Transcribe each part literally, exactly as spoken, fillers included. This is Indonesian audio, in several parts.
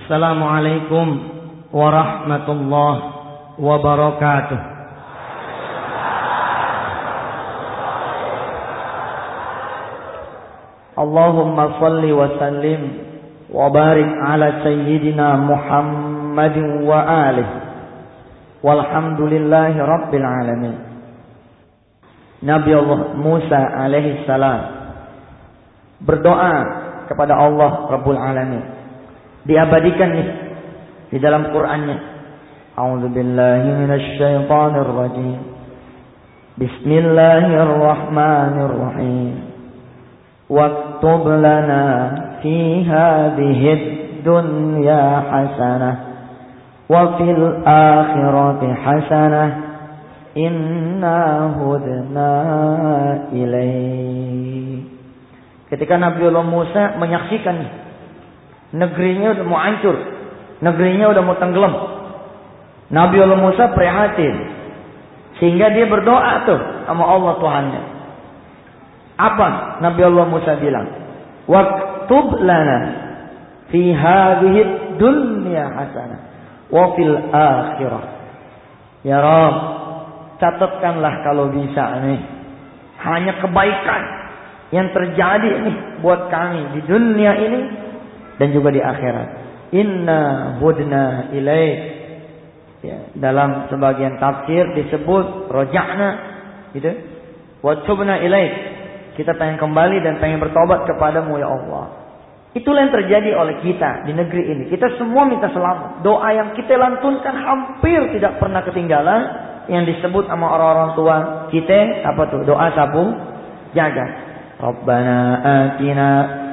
Assalamualaikum warahmatullahi wabarakatuh. Allahumma salli wa sallim wa barik ala sayyidina Muhammadin wa alihi walhamdulillahi rabbil alamin. Nabi Allah Musa alaihi salam berdoa kepada Allah Rabbul Alamin. Diabadikan nih di dalam Qur'annya. A'udzu billahi minasy syaithanir rajim. Bismillahirrahmanirrahim. Waktub lana fi hadhihi dunya hasanah wa fil akhirati hasanah inna hudna ilaik. Ketika Nabiullah Musa menyaksikan negerinya udah mau hancur, negerinya udah mau tenggelam, Nabiullah Musa prihatin sehingga dia berdoa tuh sama Allah Tuhannya. Apa Nabiullah Musa bilang? Waktub lana fi hadhihi dunya hasanah wa fil akhirah. Ya Rabb, catatkanlah kalau bisa nih hanya kebaikan yang terjadi nih buat kami di dunia ini dan juga di akhirat. Inna hudna ilaik. Ya, dalam sebagian tafsir disebut roja'na gitu. Wa tubna ilaik. Kita pengen kembali dan pengen bertobat kepadamu ya Allah. Itulah yang terjadi oleh kita di negeri ini. Kita semua minta selamat. Doa yang kita lantunkan hampir tidak pernah ketinggalan. Yang disebut sama orang-orang tua kita apa tuh? Doa sapu jaga. Rabbana atina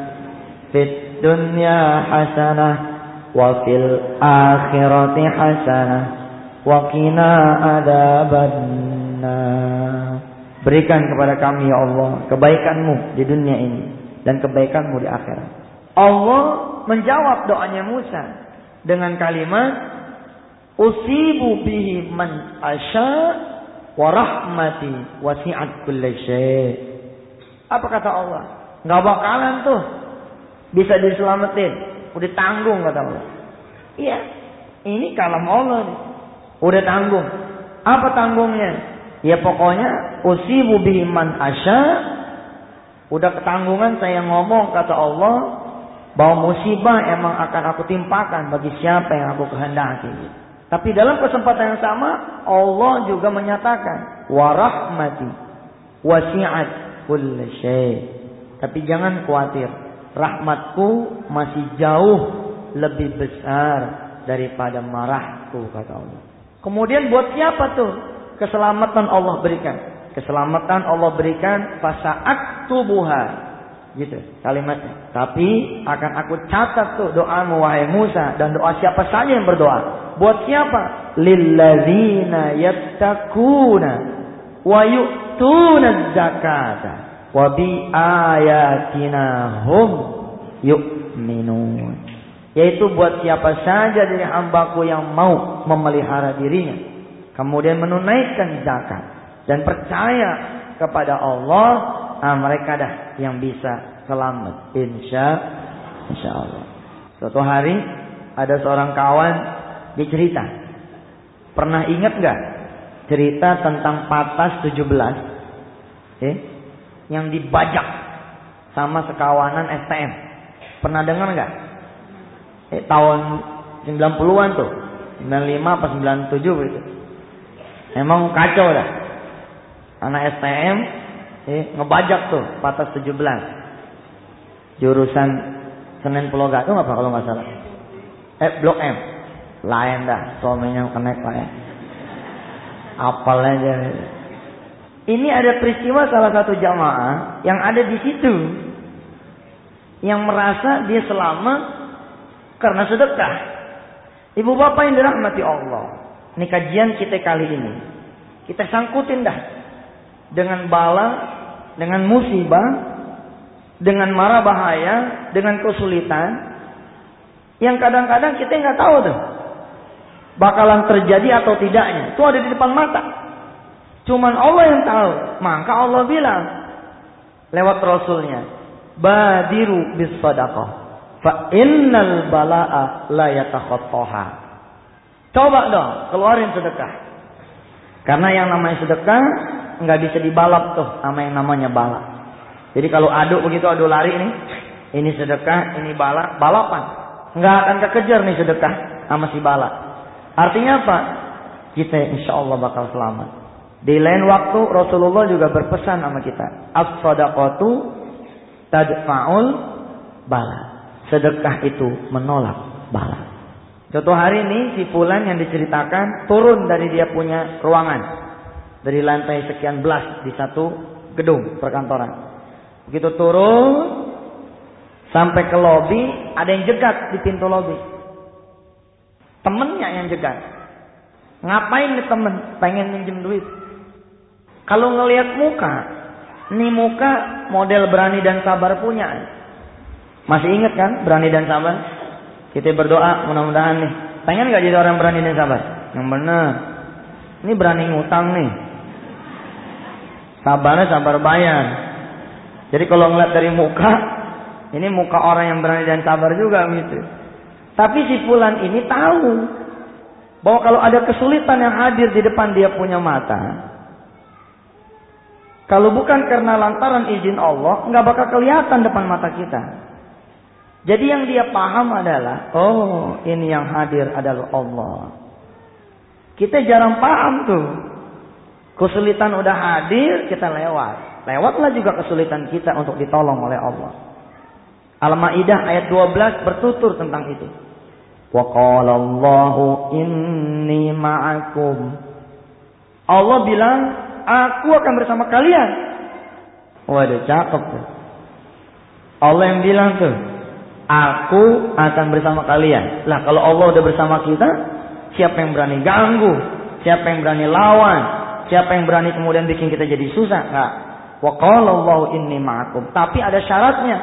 fid dunya hasanah wa fil akhirati hasanah wa qina adzabannar. Berikan kepada kami ya Allah kebaikan-Mu di dunia ini dan kebaikan-Mu di akhirat. Allah menjawab doanya Musa dengan kalimat usibu bihi man asya wa rahmati wasi'at kulli syai'. Apa kata Allah? Enggak bakalan tuh bisa diselamatin. Udah tanggung kata Allah. Iya, ini kalam Allah nih. Udah tanggung. Apa tanggungnya? Ya pokoknya usibu bihi man asya. Udah ketanggungan saya ngomong kata Allah bahwa musibah emang akan aku timpakan bagi siapa yang aku kehendaki. Tapi dalam kesempatan yang sama Allah juga menyatakan wa rahmati wasi'at kulli syai'. Tapi jangan khawatir, rahmatku masih jauh lebih besar daripada marahku kata Allah. Kemudian buat siapa tuh keselamatan Allah berikan? Keselamatan Allah berikan fasa'at tubuha. Gitu kalimatnya. Tapi akan aku catat tuh doamu wahai Musa dan doa siapa saja yang berdoa. Buat siapa? Lilladzina yattaquna wa yu'tuna zakata wa bi ayatina hum yu'minun. Yaitu buat siapa saja dari hambaku yang mau memelihara dirinya, kemudian menunaikan zakat dan percaya kepada Allah, nah mereka dah yang bisa selamat insya insya Allah. Suatu hari ada seorang kawan dia cerita, pernah ingat nggak cerita tentang Patas tujuh belas eh, yang dibajak sama sekawanan S T M? Pernah dengar nggak? Eh, tahun sembilan puluhan tuh, sembilan puluh lima apa sembilan puluh tujuh gitu. Emang kacau dah. Anak S T M eh, ngebajak tuh Patas tujuh belas. Jurusan Senen Pulau Gadung apa kalau nggak salah. Eh Blok M. Lain dah, suaminya connect lah ya. Apal aja. Ini ada peristiwa salah satu jamaah yang ada di situ yang merasa dia selamat karena sedekah. Ibu bapak yang dirahmati Allah. Ini kajian kita kali ini. Kita sangkutin dah dengan bala, dengan musibah, dengan mara bahaya, dengan kesulitan yang kadang-kadang kita nggak tahu tuh bakalan terjadi atau tidaknya. Itu ada di depan mata. Cuman Allah yang tahu. Maka Allah bilang lewat Rasulnya, badiru bis sadaqah Fa innal balaa la yatakhattaha. Coba dong keluarin sedekah. Karena yang namanya sedekah nggak bisa dibalap tuh sama yang namanya bala. Jadi kalau adu begitu, adu lari nih, ini sedekah, ini bala, balapan. Nggak akan kekejar nih sedekah sama si bala. Artinya apa? Kita insya Allah bakal selamat. Di lain waktu Rasulullah juga berpesan sama kita, as-shadaqatu tadfa'ul bala. Sedekah itu menolak bala. Contoh hari ini si fulan yang diceritakan turun dari dia punya ruangan dari lantai sekian belas di satu gedung perkantoran. Begitu turun sampai ke lobi, ada yang jegat di pintu lobi. Temennya yang jegat. Ngapain nih temen? Pengen minjem duit. Kalau ngelihat muka, ini muka model Berani dan Sabar punya. Masih ingat kan Berani dan Sabar? Kita berdoa mudah-mudahan nih. Pengen gak jadi orang berani dan sabar? Yang benar. Ini berani ngutang nih. Sabarnya sabar bayar. Jadi kalau ngeliat dari muka, ini muka orang yang berani dan sabar juga gitu. Tapi si fulan ini tahu bahwa kalau ada kesulitan yang hadir di depan dia punya mata, kalau bukan karena lantaran izin Allah, nggak bakal kelihatan depan mata kita. Jadi yang dia paham adalah, oh ini yang hadir adalah Allah. Kita jarang paham tuh. Kesulitan udah hadir, kita lewat. Lewatlah juga kesulitan kita untuk ditolong oleh Allah. Al-Maidah ayat dua belas bertutur tentang itu. Wa qala Allahu inni ma'akum. Allah bilang, aku akan bersama kalian. Waduh, cakep tuh. Allah yang bilang tuh, aku akan bersama kalian. Lah kalau Allah udah bersama kita, siapa yang berani ganggu? Siapa yang berani lawan? Siapa yang berani kemudian bikin kita jadi susah? Enggak. Wa qala Allahu inni ma'akum. Tapi ada syaratnya.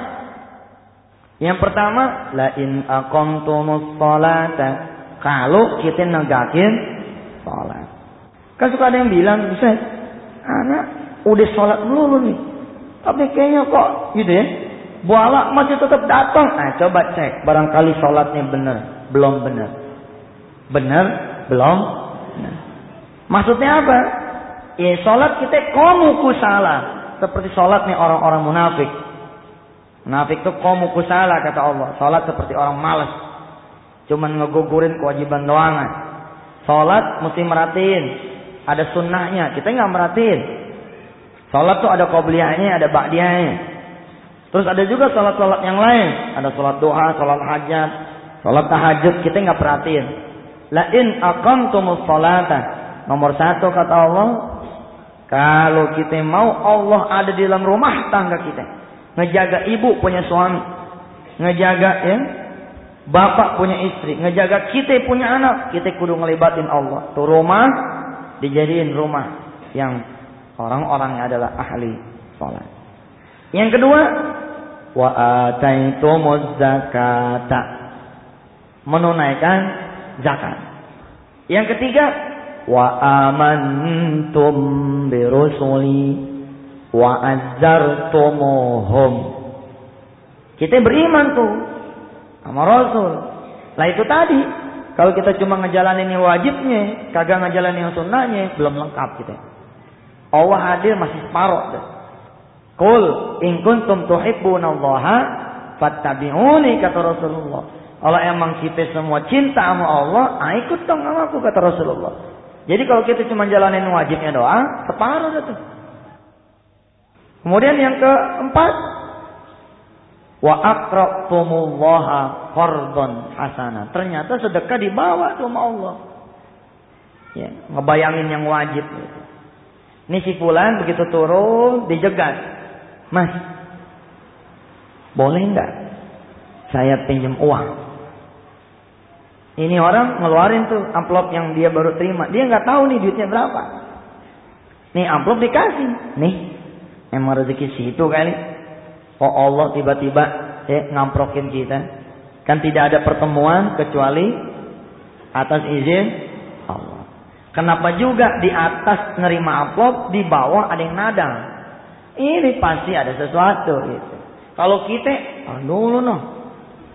Yang pertama, la in aqamtumus sholata. Kalau kita negakin salat. Kan suka ada yang bilang, "Ustaz, anak udah sholat dulu nih. Tapi kayaknya kok gitu ya. Buala masih tetap datang." Nah, coba cek. Barangkali sholatnya benar. Belum benar. Benar? Belum? Nah. Maksudnya apa? Ya, sholat kita komu kusala. Seperti sholatnya orang-orang munafik. Munafik itu komu kusala kata Allah. Sholat seperti orang malas. Cuman ngegugurin kewajiban doangan. Sholat mesti merhatiin. Ada sunnahnya. Kita nggak merhatiin. Sholat tuh ada qobliyahnya, ada ba'diyahnya. Terus ada juga sholat-sholat yang lain. Ada sholat duha, sholat hajat, sholat tahajud. Kita nggak perhatiin. La in aqamtumus sholata. Nomor satu kata Allah. Kalau kita mau Allah ada di dalam rumah tangga kita. Ngejaga ibu punya suami. Ngejaga ya. Bapak punya istri. Ngejaga kita punya anak. Kita kudu ngelibatin Allah. Tuh rumah dijadiin rumah yang orang-orangnya adalah ahli sholat. Yang kedua, wa ataitumuz zakata. Menunaikan zakat. Yang ketiga, wa amantum birusuli wa azzartumuhum. Kita beriman tuh sama Rasul. Lah itu tadi, kalau kita cuma ngejalanin yang wajibnya, kagak ngejalanin yang sunnahnya, belum lengkap kita. Allah hadir masih separuh deh. Qul in kuntum tuhibbunallaha fattabi'uni kata Rasulullah. Kalau emang kita semua cinta sama Allah, ah, ikut dong sama aku kata Rasulullah. Jadi kalau kita cuma jalanin wajibnya doa, separuh itu. Kemudian yang keempat, wa aqra'tumullaha qardhan hasana. Ternyata sedekah dibawa tuh sama Allah. Ya, ngebayangin yang wajib gitu. Ini si fulan begitu turun dijegat. Mas, boleh enggak saya pinjam uang? Ini orang ngeluarin tuh amplop yang dia baru terima. Dia nggak tahu nih duitnya berapa. Nih amplop dikasih. Nih, emang rezeki situ kali. Oh Allah tiba-tiba eh, ngamprokin kita. Kan tidak ada pertemuan kecuali atas izin Allah. Kenapa juga di atas nerima amplop, di bawah ada yang nadang? Ini pasti ada sesuatu gitu. Kalau kita, ah dulu noh.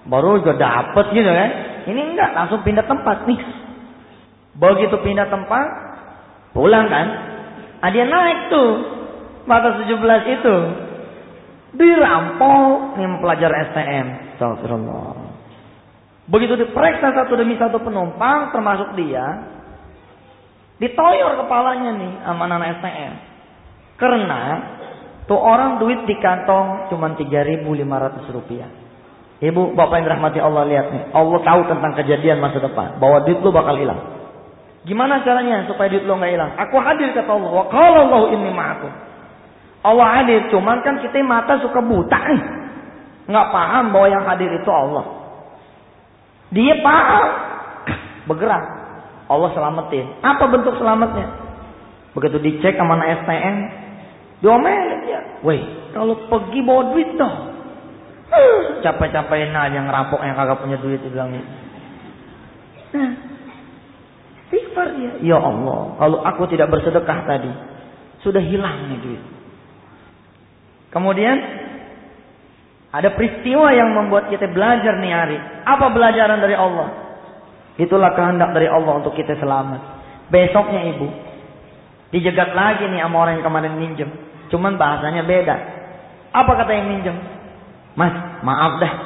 baru juga dapet gitu kan. Ini enggak, langsung pindah tempat nih. Begitu pindah tempat, pulang kan, ah, dia naik tuh batas tujuh belas itu, dirampok nih pelajar S T M. Astagfirullah. Begitu diperiksa satu demi satu penumpang, termasuk dia, ditoyor kepalanya nih sama anak S T M. Karena tuh orang duit di kantong cuma tiga ribu lima ratus rupiah. Ibu, bapak yang dirahmati Allah, lihat nih. Allah tahu tentang kejadian masa depan, bahwa duit lu bakal hilang. Gimana caranya supaya duit lu nggak hilang? Aku hadir, kata Allah. Wa qala Allahu inni ma'akum. Allah hadir, cuman kan kita mata suka buta nih, nggak paham bahwa yang hadir itu Allah. Dia paham, bergerak. Allah selamatin. Apa bentuk selamatnya? Begitu dicek sama anak S T M, diomelin dia. Weh, kalau pergi bawa duit dong. Uh, capek-capekin aja ngerampok yang kagak punya duit, bilang gitu. Nah, istighfar dia. Ya Allah, kalau aku tidak bersedekah tadi, sudah hilang nih duit. Kemudian ada peristiwa yang membuat kita belajar nih hari. Apa pelajaran dari Allah? Itulah kehendak dari Allah untuk kita selamat. Besoknya ibu dijegat lagi nih sama orang yang kemarin minjem. Cuman bahasanya beda. Apa kata yang minjem? Mas, maaf dah.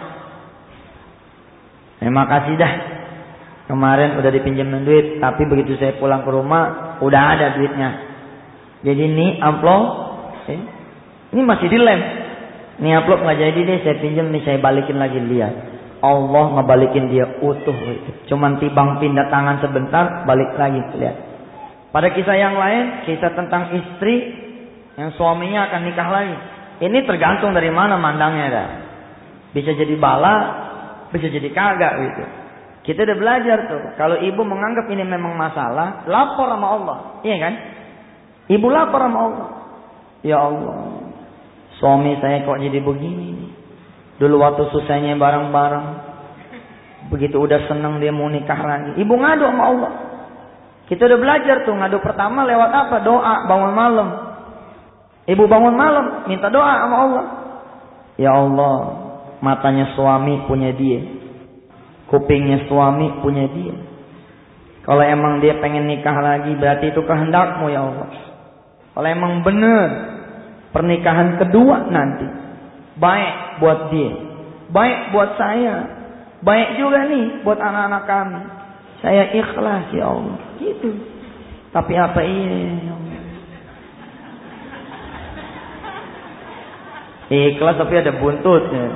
Terima kasih dah. Kemarin udah dipinjemin duit, tapi begitu saya pulang ke rumah udah ada duitnya. Jadi ini amplop, eh, ini masih dilem. Ini amplop nggak jadi deh, saya pinjam nih, saya balikin lagi. Lihat, Allah ngebalikin dia utuh. Cuman tibang pindah tangan sebentar, balik lagi. Lihat. Pada kisah yang lain, kisah tentang istri yang suaminya akan nikah lagi. Ini tergantung dari mana mandangnya dah. Bisa jadi bala, bisa jadi kagak gitu. Kita udah belajar tuh. Kalau ibu menganggap ini memang masalah, lapor sama Allah. Iya kan? Ibu lapor sama Allah. Ya Allah, suami saya kok jadi begini. Dulu waktu susahnya bareng-bareng, begitu udah seneng dia mau nikah lagi. Ibu ngadu sama Allah. Kita udah belajar tuh, ngadu pertama lewat apa? Doa, bangun malam. Ibu bangun malam, minta doa sama Allah. Ya Allah, matanya suami punya dia, kupingnya suami punya dia. Kalau emang dia pengen nikah lagi, berarti itu kehendakmu ya Allah. Kalau emang benar pernikahan kedua nanti baik buat dia, baik buat saya, baik juga nih buat anak-anak kami, saya ikhlas ya Allah. Gitu. Tapi apa iya ya Allah? Ikhlas tapi ada buntutnya.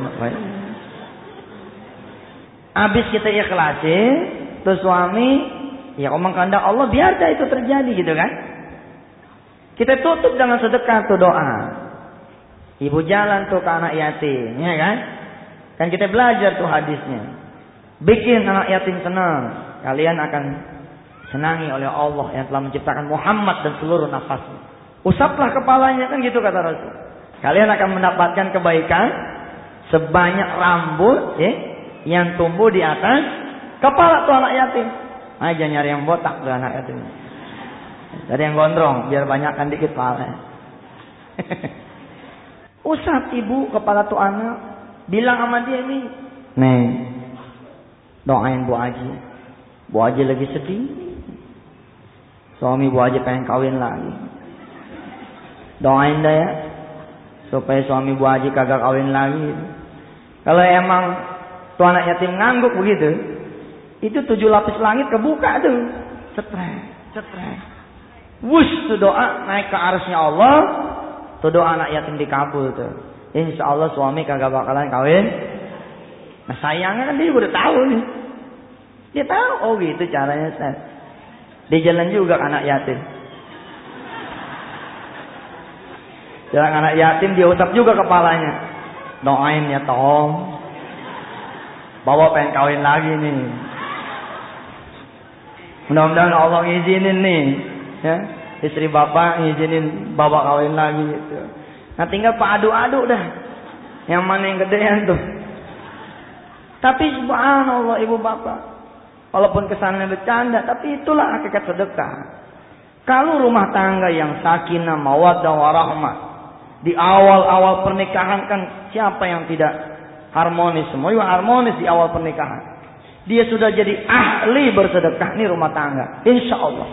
Habis kita ikhlasin, terus suami, ya omong kehendak Allah, biar dah itu terjadi gitu kan. Kita tutup dengan sedekah tuh doa. Ibu jalan tuh ke anak yatim, ya kan? Kan kita belajar tuh hadisnya. Bikin anak yatim senang, kalian akan senangi oleh Allah yang telah menciptakan Muhammad dan seluruh nafasnya. Usaplah kepalanya, kan gitu kata Rasul. Kalian akan mendapatkan kebaikan sebanyak rambut ya, yang tumbuh di atas kepala tuh anak yatim. Aja nyari yang botak tuh anak yatim. Dari yang gondrong biar banyakkan dikit palanya. Usap ibu kepala tuh anak, bilang sama dia nih, nih doain Bu Haji. Bu Haji lagi sedih. Suami Bu Haji pengen kawin lagi. Doain dah ya, supaya suami Bu Haji kagak kawin lagi. Kalau emang tuh anak yatim ngangguk begitu, itu tujuh lapis langit kebuka tuh. Cetrek, cetrek. Wush, tuh doa naik ke arsy Allah. Tuh doa anak yatim dikabul tuh. Insya Allah suami kagak bakalan kawin. Nah sayangnya kan dia udah tahu nih. Dia tahu, oh gitu caranya. Dia jalan juga ke anak yatim. Jalan anak yatim dia usap juga kepalanya. Doain ya Tom. Bawa pengen kawin lagi nih. Mudah-mudahan Allah ngizinin nih. Ya, istri bapak ngizinin bapak kawin lagi gitu. Nah tinggal pak adu-adu dah. Yang mana yang gedean tuh. Tapi subhanallah ibu bapak, walaupun kesannya bercanda, tapi itulah hakikat sedekah. Kalau rumah tangga yang sakinah, mawaddah, warahmah, di awal-awal pernikahan kan siapa yang tidak Harmonis, semua juga harmonis di awal pernikahan. Dia sudah jadi ahli bersedekah nih rumah tangga. Insya Allah.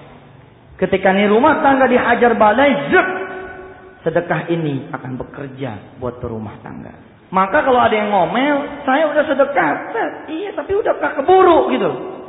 Ketika nih rumah tangga dihajar badai, zek, sedekah ini akan bekerja buat berumah tangga. Maka kalau ada yang ngomel, saya udah sedekah. Iya, tapi udah gak keburu gitu.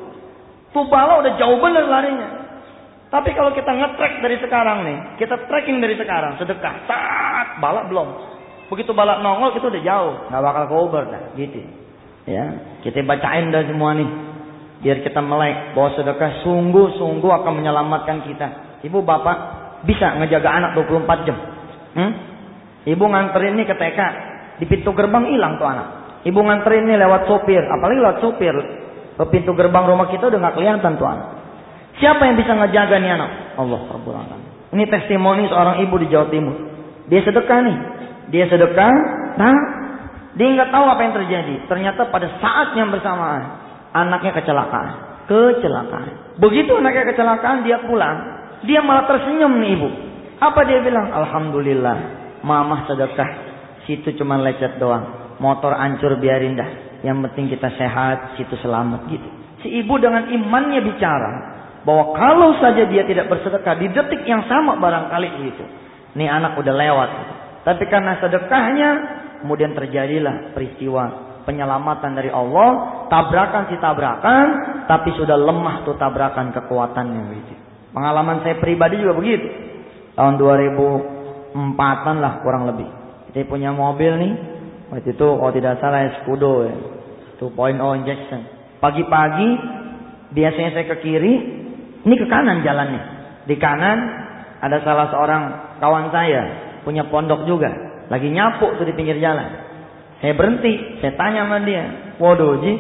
Tuh bala udah jauh bener larinya. Tapi kalau kita nge-track dari sekarang nih, kita tracking dari sekarang, sedekah, saat bala belum. Begitu bala nongol, kita udah jauh, nggak bakal cover, nah, gitu. Ya, kita bacain dah semua nih, biar kita melek bahwa sedekah sungguh-sungguh akan menyelamatkan kita. Ibu bapak bisa ngejaga anak dua puluh empat jam. Hmm? Ibu nganterin nih ke T K, di pintu gerbang hilang tuh anak. Ibu nganterin nih lewat sopir, apalagi lewat sopir, ke pintu gerbang rumah kita udah nggak kelihatan tuh anak. Siapa yang bisa ngejaga nih anak? Allah Rabbul Alamin. Ini testimoni seorang ibu di Jawa Timur. Dia sedekah nih. Dia sedekah, nah, dia nggak tahu apa yang terjadi. Ternyata pada saat yang bersamaan, anaknya kecelakaan. Kecelakaan. Begitu anaknya kecelakaan, dia pulang. Dia malah tersenyum nih ibu. Apa dia bilang? Alhamdulillah, mamah sedekah. Situ cuma lecet doang. Motor hancur biarin dah. Yang penting kita sehat, situ selamat gitu. Si ibu dengan imannya bicara bahwa kalau saja dia tidak bersedekah di detik yang sama barangkali gitu, nih anak udah lewat. Tapi karena sedekahnya, kemudian terjadilah peristiwa penyelamatan dari Allah, tabrakan si tabrakan, tapi sudah lemah tuh tabrakan kekuatannya gitu. Pengalaman saya pribadi juga begitu. Tahun dua ribu empat-an lah kurang lebih. Saya punya mobil nih, waktu itu kalau tidak salah Scudo ya, dua titik nol injection. Pagi-pagi biasanya saya ke kiri, ini ke kanan jalannya. Di kanan ada salah seorang kawan saya, punya pondok juga, lagi nyapu tuh di pinggir jalan. Saya berhenti, saya tanya sama dia, waduh Ji,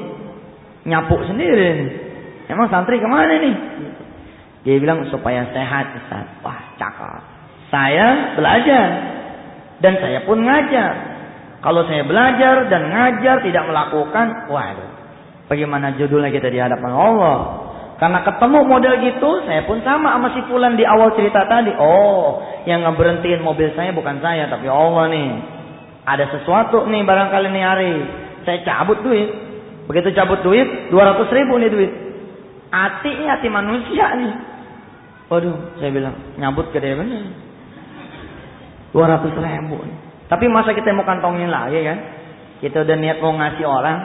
nyapu sendiri nih. Emang santri kemana nih? Dia bilang supaya sehat Ustaz. Wah cakep. Saya belajar dan saya pun ngajar. Kalau saya belajar dan ngajar tidak melakukan, waduh, bagaimana judulnya kita di hadapan Allah? Karena ketemu model gitu, saya pun sama sama si Fulan di awal cerita tadi. Oh, yang ngeberhentiin mobil saya bukan saya, tapi Allah nih. Ada sesuatu nih barangkali nih hari. Saya cabut duit. Begitu cabut duit, dua ratus ribu nih duit. Hatinya hati manusia nih. Waduh, saya bilang, nyabut gede bener. dua ratus ribu. Tapi masa kita mau kantongin lagi kan? Kita udah niat mau ngasih orang.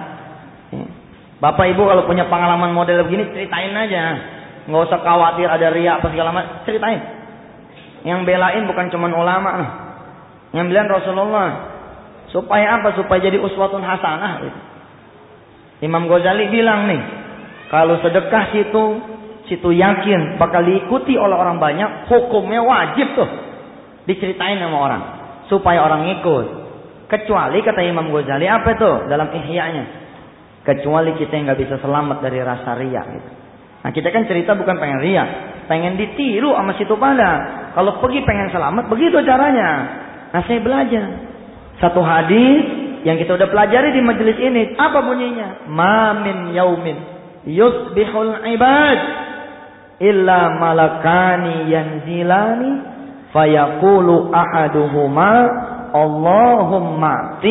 Bapak ibu kalau punya pengalaman model begini, ceritain aja. Nggak usah khawatir ada riak apa segala macam, ceritain. Yang belain bukan cuma ulama, yang bilang Rasulullah. Supaya apa? Supaya jadi uswatun hasanah. Gitu. Imam Ghazali bilang nih, kalau sedekah situ, situ yakin bakal diikuti oleh orang banyak, hukumnya wajib tuh diceritain sama orang, supaya orang ikut. Kecuali kata Imam Ghazali apa tuh dalam Ihya-nya? Kecuali kita yang nggak bisa selamat dari rasa riya gitu. Nah kita kan cerita bukan pengen riya, pengen ditiru sama situ pada. Kalau pergi pengen selamat, begitu caranya. Nah saya belajar satu hadis yang kita udah pelajari di majelis ini. Apa bunyinya? Ma min yaumin yusbihul ibad illa malakani yanzilani fayaqulu ahaduhuma Allahumma ti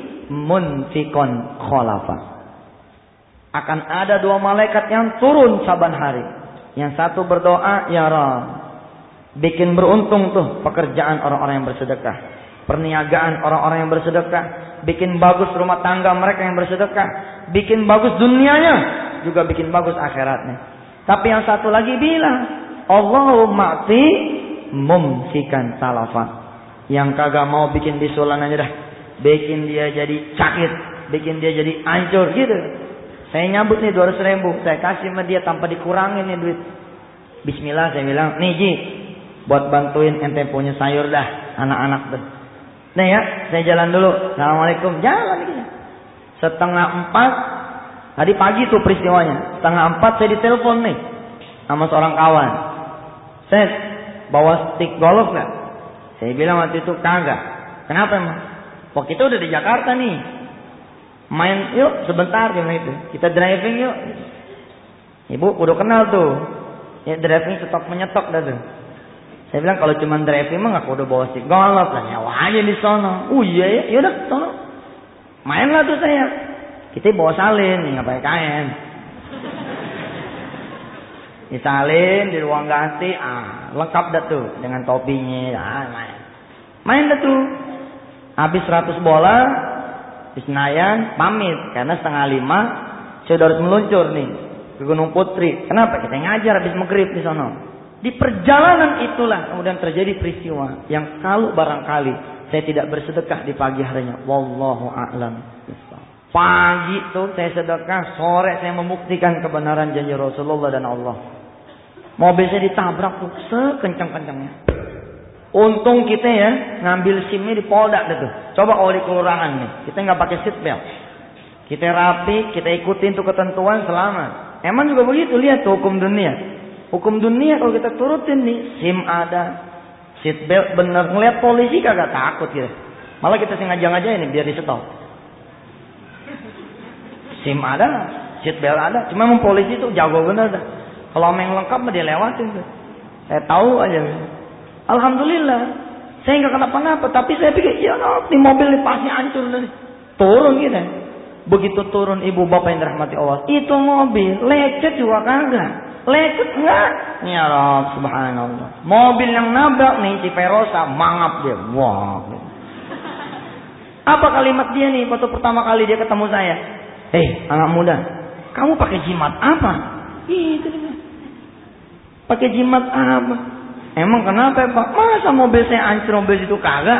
munfikon khalafa. Akan ada dua malaikat yang turun saban hari. Yang satu berdoa, ya Rabb, bikin beruntung tuh pekerjaan orang-orang yang bersedekah, perniagaan orang-orang yang bersedekah, bikin bagus rumah tangga mereka yang bersedekah, bikin bagus dunianya, juga bikin bagus akhiratnya. Tapi yang satu lagi bilang, Allahumma ti mumsikan talafa. Yang kagak mau bikin bisulan aja dah, bikin dia jadi sakit, bikin dia jadi hancur gitu. Saya nyambut nih dua ratus ribu, saya kasih sama dia tanpa dikurangin nih duit. Bismillah saya bilang, nih Ji, buat bantuin ente punya sayur dah, anak-anak tuh. Nih ya, saya jalan dulu. Assalamualaikum, jalan gitu. Setengah empat, tadi pagi tuh peristiwanya. Setengah empat saya ditelepon nih sama seorang kawan. Saya bawa stick golf nggak? Saya bilang waktu itu kagak. Kenapa emang? Waktu itu udah di Jakarta nih. Main yuk sebentar yang itu. Kita driving yuk. Ibu udah kenal tuh. Ya driving stok menyetok dah tuh. Saya bilang kalau cuma driving mah aku udah bawa stick golf lah, nyawa aja di sono. Oh iya ya, yaudah sono. Mainlah tuh saya. Kita bawa salin, nggak pakai kain. Disalin di ruang ganti, ah lengkap dah tuh dengan topinya, ah, main. Main dah tuh. Habis seratus bola di Senayan, pamit karena setengah lima saya udah harus meluncur nih ke Gunung Putri. Kenapa? Kita ngajar habis maghrib di sana. Di perjalanan itulah kemudian terjadi peristiwa yang kalau barangkali saya tidak bersedekah di pagi harinya, wallahu a'lam. Pagi tuh saya sedekah, sore saya membuktikan kebenaran janji Rasulullah dan Allah. Mobil saya ditabrak tuh sekencang-kencangnya. Untung kita ya ngambil SIM-nya di Polda tuh. Coba kalau di kelurahan nih, kita nggak pakai seat belt. Kita rapi, kita ikutin tuh ketentuan selamat. Emang juga begitu, lihat tuh hukum dunia. Hukum dunia kalau kita turutin nih, SIM ada, seat belt bener, ngeliat polisi kagak takut gitu. Malah kita sengaja-ngaja ini biar di stop. SIM ada, seat belt ada, cuma memang polisi tuh jago bener dah. Kalau yang lengkap mah dia lewatin tuh. Saya tahu aja. Alhamdulillah, saya nggak kenapa-napa, tapi saya pikir ya no, di mobil ini pasti hancur nih. Turun gitu. Begitu turun ibu bapak yang dirahmati Allah, itu mobil lecet juga kagak. Lecet enggak? Ya Rabb, subhanallah. Mobil yang nabrak nih si Verosa, mangap dia. Wah. Apa kalimat dia nih waktu pertama kali dia ketemu saya? Hei, anak muda, kamu pakai jimat apa? Itu dia. Pakai jimat apa? Emang kenapa Pak? Masa mobil saya hancur, mobil itu kagak?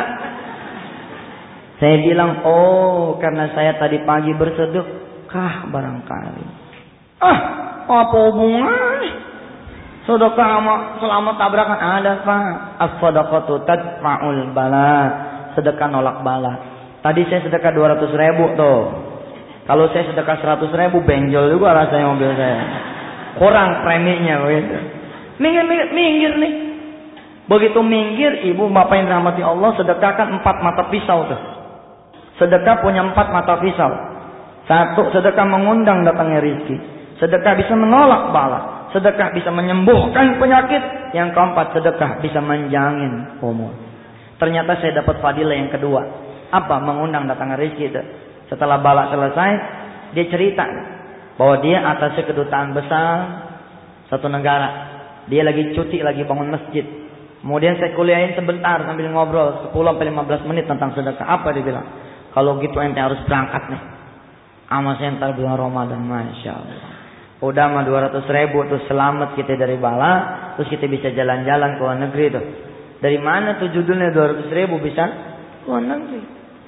Saya bilang, oh karena saya tadi pagi bersedekah barangkali. Ah, apa hubungannya? Sedekah sama selamat tabrakan ada Pak. As-sadaqatu tadfa'ul bala. Sedekah nolak bala. Tadi saya sedekah dua ratus ribu tuh. Kalau saya sedekah seratus ribu benjol juga rasanya mobil saya. Kurang preminya begitu. Minggir, minggir, minggir nih. Begitu minggir, ibu bapak yang dirahmati Allah sedekahkan empat mata pisau tuh. Sedekah punya empat mata pisau. Satu, sedekah mengundang datangnya rizki. Sedekah bisa menolak bala. Sedekah bisa menyembuhkan penyakit. Yang keempat, sedekah bisa menjangin umur. Ternyata saya dapat fadilah yang kedua. Apa? Mengundang datangnya rizki itu. Setelah bala selesai, dia cerita bahwa dia atasnya kedutaan besar satu negara. Dia lagi cuti, lagi bangun masjid. Kemudian saya kuliahin sebentar sambil ngobrol sepuluh sampai lima belas menit tentang sedekah. Apa dia bilang? Kalau gitu ente harus berangkat nih. Sama saya ntar bulan Ramadan, masya Allah. Udah mah dua ratus ribu tuh selamat kita dari bala. Terus kita bisa jalan-jalan ke luar negeri tuh. Dari mana tuh judulnya dua ratus ribu bisa luar negeri?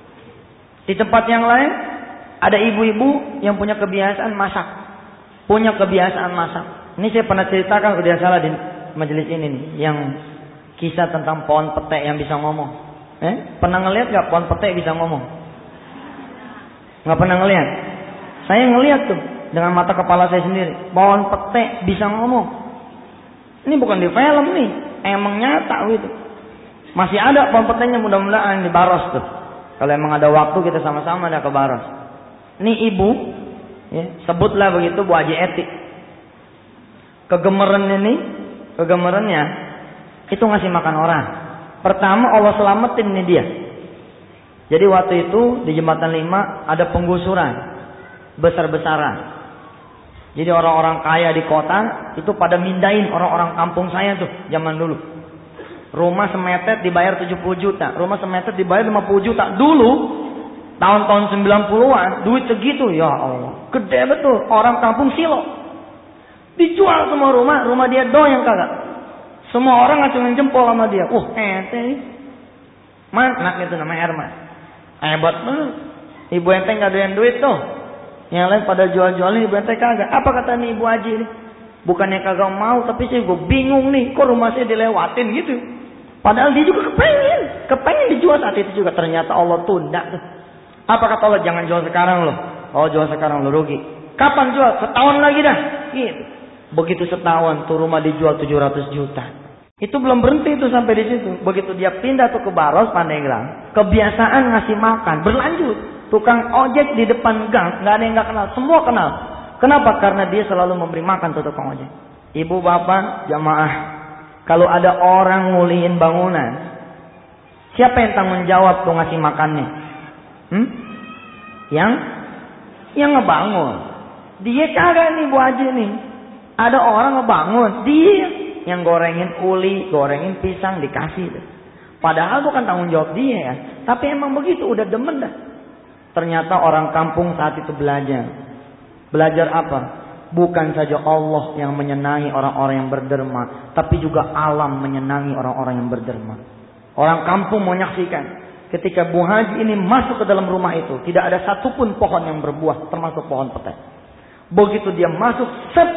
Di tempat yang lain ada ibu-ibu yang punya kebiasaan masak. Punya kebiasaan masak. Ini saya pernah ceritakan udah salah di majelis ini nih, yang kisah tentang pohon petek yang bisa ngomong. Eh, pernah ngelihat nggak pohon petek bisa ngomong? Nggak pernah ngelihat? Saya ngelihat tuh dengan mata kepala saya sendiri. Pohon petek bisa ngomong. Ini bukan di film nih, emang nyata gitu. Masih ada pohon peteknya, mudah-mudahan di Baros tuh. Kalau emang ada waktu kita sama-sama ada ke Baros. Ini ibu, ya, sebutlah begitu Bu Haji Eti. Kegemeran ini, kegemerannya itu ngasih makan orang. Pertama Allah selamatin nih dia. Jadi waktu itu di Jembatan lima ada penggusuran besar-besaran. Jadi orang-orang kaya di kota itu pada mindahin orang-orang kampung saya tuh zaman dulu. Rumah semeter dibayar tujuh puluh juta, rumah semeter dibayar lima puluh juta. Dulu tahun-tahun sembilan puluhan duit segitu, ya Allah, gede betul. Orang kampung silo. Dijual semua rumah, rumah dia doang yang kagak. Semua orang ngacungin jempol sama dia. Uh, ente nih. Man, anak itu namanya Herman. Hebat banget. Ibu ente nggak doyan duit tuh. Yang lain pada jual-jualin, ibu ente kagak. Apa kata nih ibu Haji nih? Bukannya kagak mau, tapi sih gue bingung nih. Kok rumah saya dilewatin gitu? Padahal dia juga kepengen, kepengen dijual saat itu juga. Ternyata Allah tunda tuh. Apa kata Allah? Jangan jual sekarang loh. Oh, jual sekarang lo rugi. Kapan jual? Setahun lagi dah. Gitu. Begitu setahun tuh rumah dijual tujuh ratus juta. Itu belum berhenti itu sampai di situ. Begitu dia pindah tuh ke Baros Pandeglang, kebiasaan ngasih makan berlanjut. Tukang ojek di depan gang, nggak ada yang nggak kenal, semua kenal. Kenapa? Karena dia selalu memberi makan tuh tukang ojek. Ibu bapak jamaah, kalau ada orang ngulihin bangunan, siapa yang tanggung jawab tuh ngasih makannya? Hmm? Yang yang ngebangun. Dia kagak nih Bu Haji nih. Ada orang ngebangun, dia yang gorengin uli, gorengin pisang dikasih. Padahal bukan tanggung jawab dia ya. Tapi emang begitu, udah demen dah. Ternyata orang kampung saat itu belajar. Belajar apa? Bukan saja Allah yang menyenangi orang-orang yang berderma, tapi juga alam menyenangi orang-orang yang berderma. Orang kampung menyaksikan ketika Bu Haji ini masuk ke dalam rumah itu, tidak ada satupun pohon yang berbuah, termasuk pohon petai. Begitu dia masuk, set,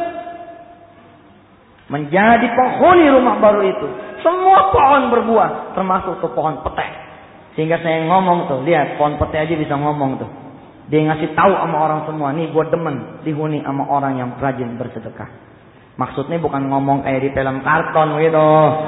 menjadi penghuni rumah baru itu. Semua pohon berbuah, termasuk tuh pohon petai. Sehingga saya ngomong tuh, lihat pohon petai aja bisa ngomong tuh. Dia ngasih tahu sama orang semua, nih gue demen dihuni sama orang yang rajin bersedekah. Maksudnya bukan ngomong kayak di film karton gitu.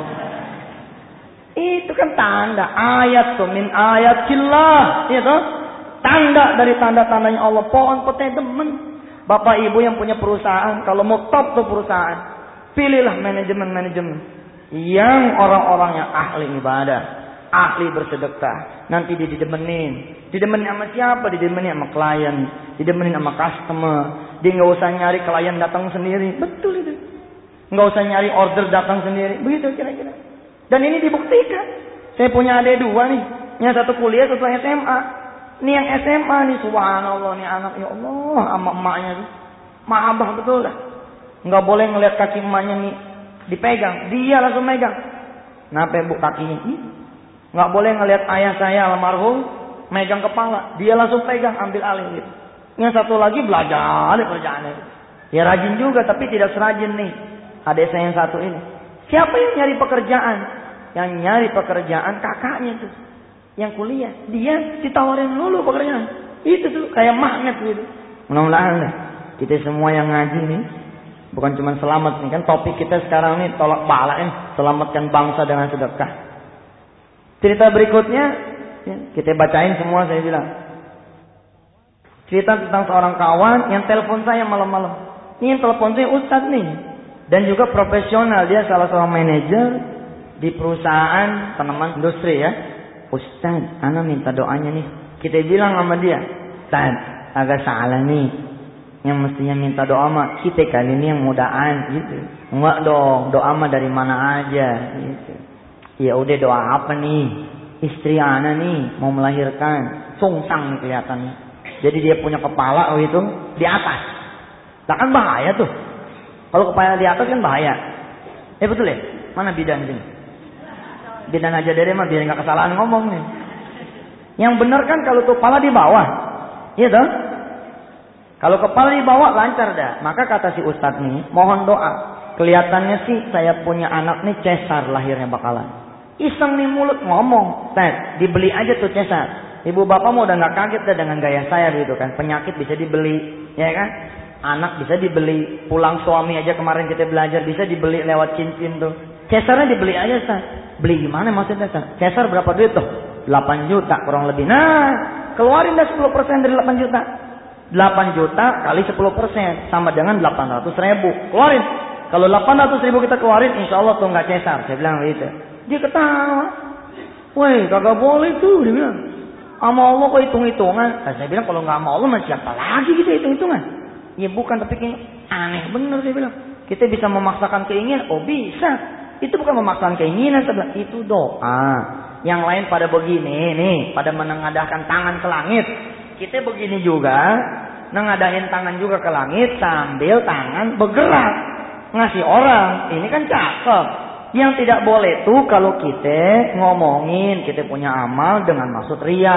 Itu kan tanda ayat tuh min ayatillah, gitu. Tanda dari tanda-tandanya Allah. Pohon petai demen. Bapak ibu yang punya perusahaan, kalau mau top tuh perusahaan, pilihlah manajemen-manajemen yang orang-orangnya ahli ibadah, ahli bersedekah. Nanti dia didemenin. Didemenin sama siapa? Didemenin sama klien, didemenin sama customer. Dia nggak usah nyari klien datang sendiri. Betul itu. Nggak usah nyari order datang sendiri. Begitu kira-kira. Dan ini dibuktikan. Saya punya adik dua nih. Yang satu kuliah, satu S M A. Ini yang S M A nih, subhanallah nih anak, ya Allah, sama emaknya nih. Mahabah betul lah. Nggak boleh ngeliat kaki emaknya nih dipegang, dia langsung megang. Kenapa bu kakinya? Nggak boleh ngeliat ayah saya almarhum megang kepala, dia langsung pegang, ambil alih gitu. Yang satu lagi belajar, belajar. Ya rajin juga, tapi tidak serajin nih adik saya yang satu ini. Siapa yang nyari pekerjaan? Yang nyari pekerjaan kakaknya tuh, yang kuliah. Dia ditawarin dulu pekerjaan. Itu tuh kayak magnet gitu. Mudah-mudahan lah kita semua yang ngaji nih, bukan cuma selamat nih, kan topik kita sekarang nih tolak balak nih, selamatkan bangsa dengan sedekah. Cerita berikutnya ya, kita bacain semua, saya bilang. Cerita tentang seorang kawan yang telepon saya malam-malam. Ini yang telepon saya Ustadz nih, dan juga profesional, dia salah seorang manajer di perusahaan tanaman industri ya. Ustadz, ana minta doanya nih. Kita bilang sama dia, Ustadz, agak salah nih. Yang mestinya minta doa mah kita kali ini yang mudaan gitu. Enggak dong, doa mah dari mana aja gitu. Ya udah, doa apa nih? Istri ana nih mau melahirkan, sungsang nih kelihatannya. Jadi dia punya kepala oh itu di atas. Lah kan bahaya tuh. Kalau kepala di atas kan bahaya. Eh betul ya? Mana bidan sini? Bidan aja deh mah biar enggak kesalahan ngomong nih. Yang benar kan kalau tuh kepala di bawah. Iya toh? Kalau kepala di bawah lancar dah. Maka kata si Ustadz nih, mohon doa. Kelihatannya sih saya punya anak nih cesar lahirnya bakalan. Iseng nih mulut ngomong, Ustadz, dibeli aja tuh cesar. Ibu bapak mau udah nggak kaget dah dengan gaya saya gitu kan. Penyakit bisa dibeli, ya kan? Anak bisa dibeli. Pulang suami aja kemarin kita belajar bisa dibeli lewat cincin tuh. Cesarnya dibeli aja, Ustadz. Beli gimana maksudnya, Ustadz? Cesar berapa duit tuh? delapan juta kurang lebih. Nah, keluarin dah sepuluh persen dari delapan juta. delapan juta kali sepuluh persen sama dengan delapan ratus ribu. Keluarin. Kalau delapan ratus ribu kita keluarin, insya Allah tuh nggak cesar. Saya bilang gitu. Dia ketawa. Woi, kagak boleh tuh. Dia bilang. Sama Allah kok hitung-hitungan. Nah, saya bilang kalau nggak sama Allah, masih siapa lagi kita hitung-hitungan? Ya bukan, tapi kayak aneh bener dia bilang. Kita bisa memaksakan keinginan. Oh bisa. Itu bukan memaksakan keinginan. Saya bilang, itu doa. Yang lain pada begini nih, pada menengadahkan tangan ke langit. Kita begini juga, ngadain tangan juga ke langit sambil tangan bergerak ngasih orang. Ini kan cakep. Yang tidak boleh tuh kalau kita ngomongin kita punya amal dengan maksud ria,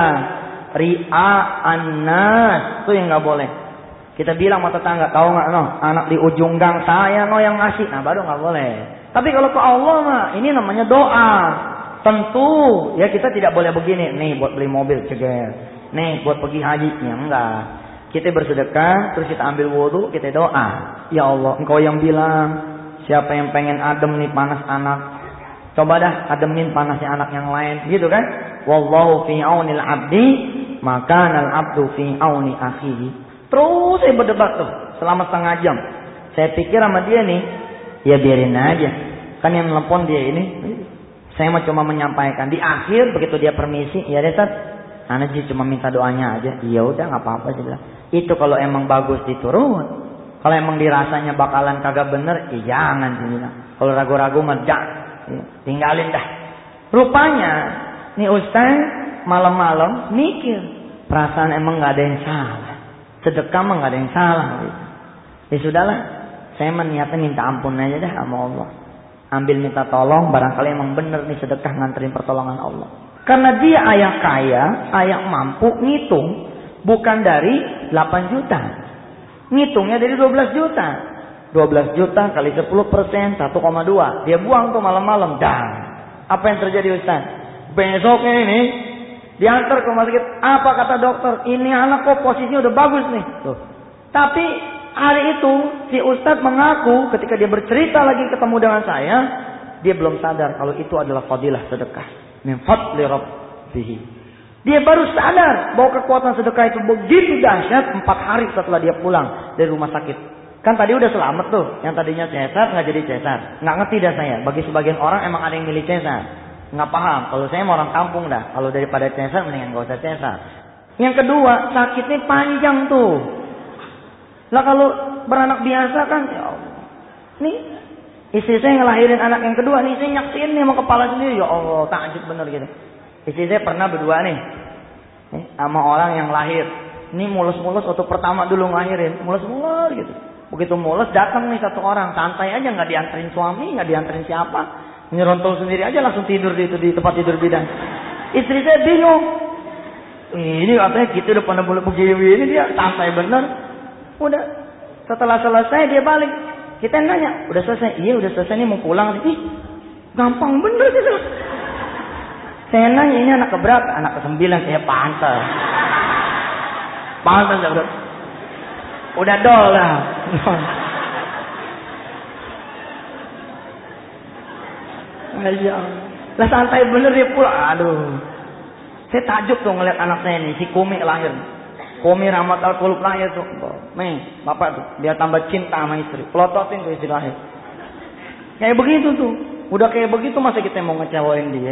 ria annas, tuh yang nggak boleh. Kita bilang sama tetangga, tahu nggak no, anak di ujung gang saya no yang ngasih, nah baru nggak boleh. Tapi kalau ke Allah mah ini namanya doa. Tentu ya kita tidak boleh begini, nih buat beli mobil ceger. Nih buat pergi haji, ya enggak. Kita bersedekah, terus kita ambil wudu, kita doa. Ya Allah, engkau yang bilang, siapa yang pengen adem nih panas anak, coba dah ademin panasnya anak yang lain, gitu kan? Wallahu fi aunil abdi, maka nal abdu fi auni akhihi. Terus saya berdebat tuh selama setengah jam. Saya pikir sama dia nih, ya biarin aja. Kan yang telepon dia ini, saya mau cuma menyampaikan. Di akhir begitu dia permisi, ya deh Ustaz, Anak sih cuma minta doanya aja. Iya udah nggak apa-apa sih bilang. Itu kalau emang bagus diturun. Kalau emang dirasanya bakalan kagak bener, iya jangan sih bilang. Kalau ragu-ragu mah tinggalin dah. Rupanya nih Ustaz malam-malam mikir, perasaan emang nggak ada yang salah. Sedekah mah nggak ada yang salah. Gitu. Ya sudahlah, saya meniatnya minta ampun aja dah sama Allah. Ambil minta tolong, barangkali emang bener nih sedekah nganterin pertolongan Allah. Karena dia ayah kaya, ayah mampu, ngitung bukan dari delapan juta. Ngitungnya dari dua belas juta. dua belas juta kali sepuluh persen, satu koma dua. Dia buang tuh malam-malam. Dan apa yang terjadi Ustaz? Besoknya ini diantar ke rumah sakit. Apa kata dokter? Ini anak kok posisinya udah bagus nih. Tuh. Tapi hari itu si Ustaz mengaku ketika dia bercerita lagi ketemu dengan saya, dia belum sadar kalau itu adalah fadilah sedekah. Min fadli rabbih. Dia baru sadar bahwa kekuatan sedekah itu begitu dahsyat empat hari setelah dia pulang dari rumah sakit. Kan tadi udah selamat tuh, yang tadinya cesar nggak jadi cesar. Nggak ngerti dah saya. Bagi sebagian orang emang ada yang milih cesar. Nggak paham. Kalau saya mau orang kampung dah. Kalau daripada cesar mendingan nggak usah cesar. Yang kedua, sakitnya panjang tuh. Lah kalau beranak biasa kan, ya Allah. Nih, istri saya ngelahirin anak yang kedua nih, saya nyaksiin nih sama kepala sendiri, ya Allah, takjub bener gitu. Istri saya pernah berdua nih, nih sama orang yang lahir. Ini mulus-mulus waktu pertama dulu ngelahirin, mulus-mulus gitu. Begitu mulus datang nih satu orang, santai aja, nggak dianterin suami, nggak dianterin siapa, nyerontol sendiri aja langsung tidur di itu di tempat tidur bidan. Istri saya bingung. Ini katanya gitu udah pada boleh begini, dia santai bener. Udah setelah selesai dia balik. Kita nanya, udah selesai? Iya udah selesai nih mau pulang. Ih, gampang bener gitu. Saya nanya ini anak keberapa? Anak kesembilan. Ya pantas. Pantas ya udah. Udah dol lah. Masya Allah. Lah santai bener dia pulang. Aduh. Saya takjub tuh ngeliat anak saya nih, si Kumi lahir. Kumi Rahmat Al-Qulub lahir tuh. Nih, bapak tuh, dia tambah cinta sama istri. Pelototin tuh istri lahir. Kayak begitu tuh. Udah kayak begitu masa kita mau ngecewain dia?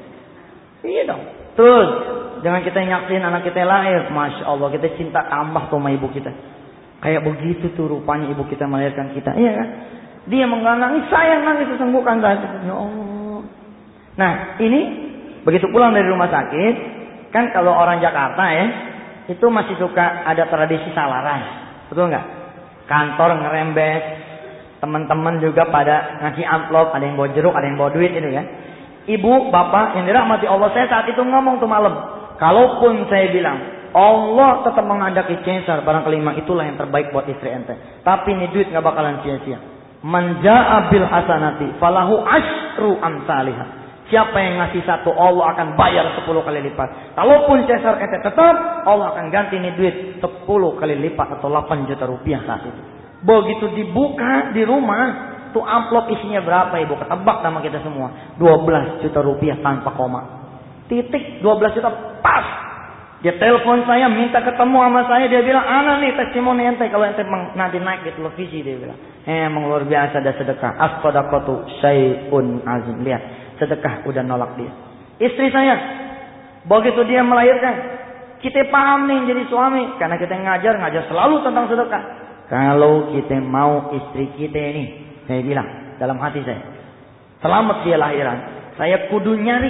Iya dong. Terus, jangan kita nyaksiin anak kita lahir. Masya Allah, kita cinta tambah tuh sama ibu kita. Kayak begitu tuh rupanya ibu kita melahirkan kita. Iya kan? Dia mengalami sayang nangis disembuhkan saat itu. Ya Allah. Nah, ini begitu pulang dari rumah sakit, kan kalau orang Jakarta ya, itu masih suka ada tradisi salaran. Betul nggak? Kantor ngerembes, teman-teman juga pada ngasih amplop, ada yang bawa jeruk, ada yang bawa duit itu ya. Ibu, bapak yang dirahmati Allah, saya saat itu ngomong tuh malam, kalaupun saya bilang Allah tetap menghendaki cesar, barangkali memang itulah yang terbaik buat istri ente. Tapi ini duit nggak bakalan sia-sia. Man jaa bil hasanati falahu asyru amsalihah. Siapa yang ngasih satu, Allah akan bayar sepuluh kali lipat. Kalaupun cesar ente tetap, Allah akan ganti ini duit sepuluh kali lipat atau delapan juta rupiah saat itu. Begitu dibuka di rumah, tuh amplop isinya berapa ibu? Ketebak sama kita semua. dua belas juta rupiah tanpa koma. Titik dua belas juta pas. Dia telepon saya, minta ketemu sama saya. Dia bilang, ana nih testimoni ente. Kalau ente nanti naik di televisi, dia bilang. Eh, emang luar biasa ada sedekah. As-sadaqatu syai'un azim. Lihat. Sedekah udah nolak dia. Istri saya, begitu dia melahirkan, kita paham nih jadi suami, karena kita ngajar ngajar selalu tentang sedekah. Kalau kita mau istri kita ini, saya bilang dalam hati saya, selamat dia lahiran, saya kudu nyari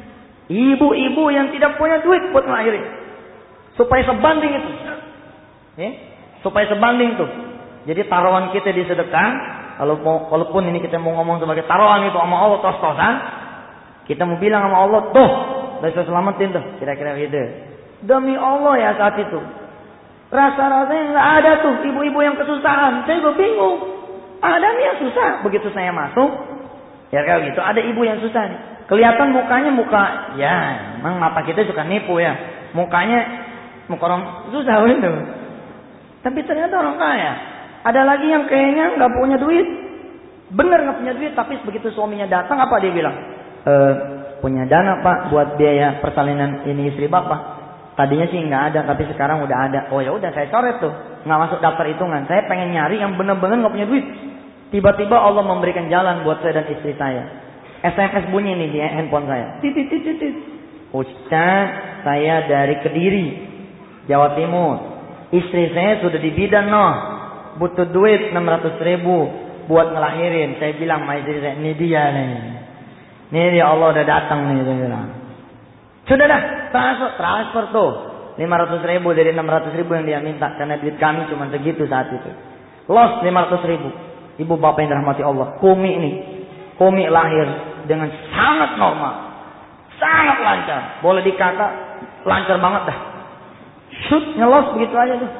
ibu-ibu yang tidak punya duit buat ngelahirin, supaya sebanding itu, ya? Supaya sebanding tuh. Jadi taruhan kita di sedekah. Kalau mau, walaupun ini kita mau ngomong sebagai taruhan itu sama Allah tos-tosan, kita mau bilang sama Allah, tuh, udah saya selamatin tuh, kira-kira gitu. Demi Allah ya saat itu, rasa-rasanya nggak ada tuh ibu-ibu yang kesusahan. Saya juga bingung, ada nih yang susah. Begitu saya masuk, ya kayak gitu, ada ibu yang susah nih. Kelihatan mukanya muka, ya, emang mata kita suka nipu ya. Mukanya muka orang susah gitu. Tapi ternyata orang kaya. Ada lagi yang kayaknya nggak punya duit, bener nggak punya duit, tapi begitu suaminya datang apa dia bilang? E, punya dana pak buat biaya persalinan ini istri bapak. Tadinya sih nggak ada, tapi sekarang udah ada. Oh ya udah saya coret tuh, nggak masuk daftar hitungan. Saya pengen nyari yang bener-bener nggak punya duit. Tiba-tiba Allah memberikan jalan buat saya dan istri saya. S M S bunyi nih di handphone saya. Titit titit titit. Ustaz, saya dari Kediri, Jawa Timur. Istri saya sudah di bidan noh, butuh duit enam ratus ribu buat ngelahirin. Saya bilang sama istri saya, ini dia nih. Ini dia, Allah udah datang nih. Saya bilang. Sudah dah, transfer, transfer tuh. lima ratus ribu dari enam ratus ribu yang dia minta. Karena duit kami cuma segitu saat itu. Los lima ratus ribu. Ibu bapak yang dirahmati Allah. Kumi ini. Kumi lahir dengan sangat normal. Sangat lancar. Boleh dikata lancar banget dah. Shoot, nyelos begitu aja tuh.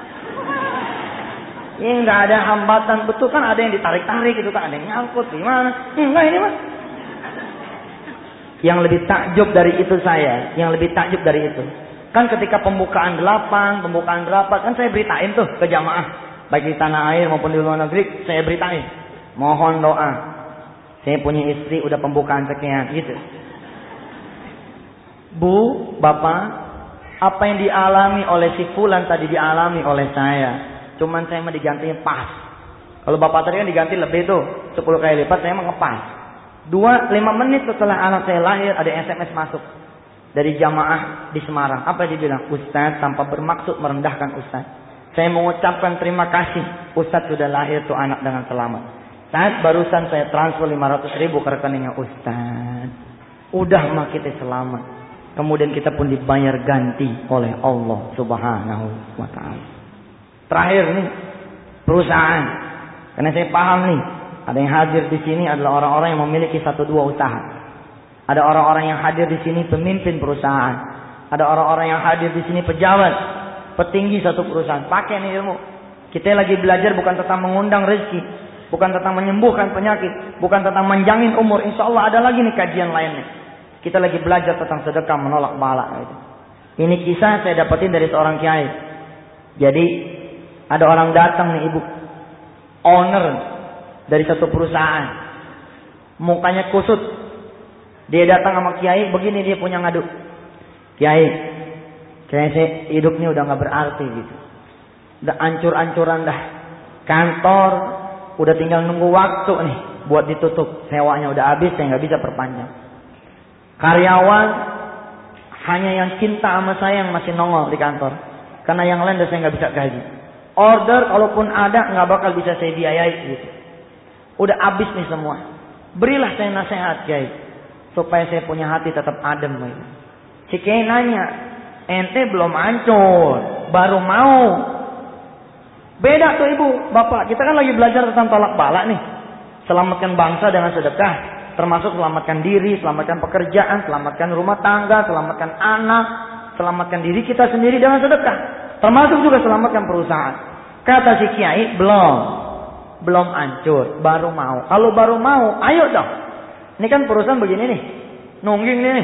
Ini nggak ada hambatan. Betul kan, ada yang ditarik-tarik gitu kan. Ada yang nyangkut. Gimana? Enggak ini mas. Yang lebih takjub dari itu saya. Yang lebih takjub dari itu. Kan ketika pembukaan delapan, pembukaan berapa. Kan saya beritain tuh ke jamaah. Baik di tanah air maupun di luar negeri. Saya beritain. Mohon doa. Saya punya istri udah pembukaan sekian. Gitu. Bu, bapak. Apa yang dialami oleh si fulan tadi dialami oleh saya. Cuman saya mah digantinya pas. Kalau bapak tadi kan diganti lebih tuh. sepuluh kali lipat saya mah ngepas. Dua, lima menit setelah anak saya lahir ada S M S masuk. Dari jamaah di Semarang. Apa dia bilang? Ustaz, tanpa bermaksud merendahkan Ustaz. Saya mengucapkan terima kasih. Ustaz sudah lahir tuh anak dengan selamat. Saat barusan saya transfer lima ratus ribu ke rekeningnya Ustaz. Udah mah kita selamat. Kemudian kita pun dibayar ganti oleh Allah Subhanahu wa ta'ala. Terakhir nih, perusahaan. Karena saya paham nih, ada yang hadir di sini adalah orang-orang yang memiliki satu dua usaha. Ada orang-orang yang hadir di sini pemimpin perusahaan. Ada orang-orang yang hadir di sini pejabat, petinggi satu perusahaan. Pakai nih ilmu. Kita lagi belajar bukan tentang mengundang rezeki, bukan tentang menyembuhkan penyakit, bukan tentang menjangin umur. Insya Allah ada lagi nih kajian lainnya. Kita lagi belajar tentang sedekah menolak bala. Ini kisah saya dapetin dari seorang kiai. Jadi ada orang datang nih ibu, owner dari satu perusahaan, mukanya kusut. Dia datang sama kiai, begini dia punya ngadu. Kiai, kiai saya hidup ini udah nggak berarti gitu. Udah ancur-ancuran dah. Kantor udah tinggal nunggu waktu nih buat ditutup. Sewanya udah habis, saya nggak bisa perpanjang. Karyawan hanya yang cinta sama saya yang masih nongol di kantor. Karena yang lain udah saya nggak bisa gaji. Order kalaupun ada nggak bakal bisa saya biayai gitu. Udah habis nih semua. Berilah saya nasihat kiai. Supaya saya punya hati tetap adem. Si kiai nanya, ente belum hancur, baru mau. Beda tuh ibu, bapak. Kita kan lagi belajar tentang tolak bala nih. Selamatkan bangsa dengan sedekah. Termasuk selamatkan diri, selamatkan pekerjaan, selamatkan rumah tangga, selamatkan anak, selamatkan diri kita sendiri dengan sedekah. Termasuk juga selamatkan perusahaan. Kata si kiai, belum. Belum hancur, baru mau. Kalau baru mau, ayo dong. Ini kan perusahaan begini nih. Nungging nih nih.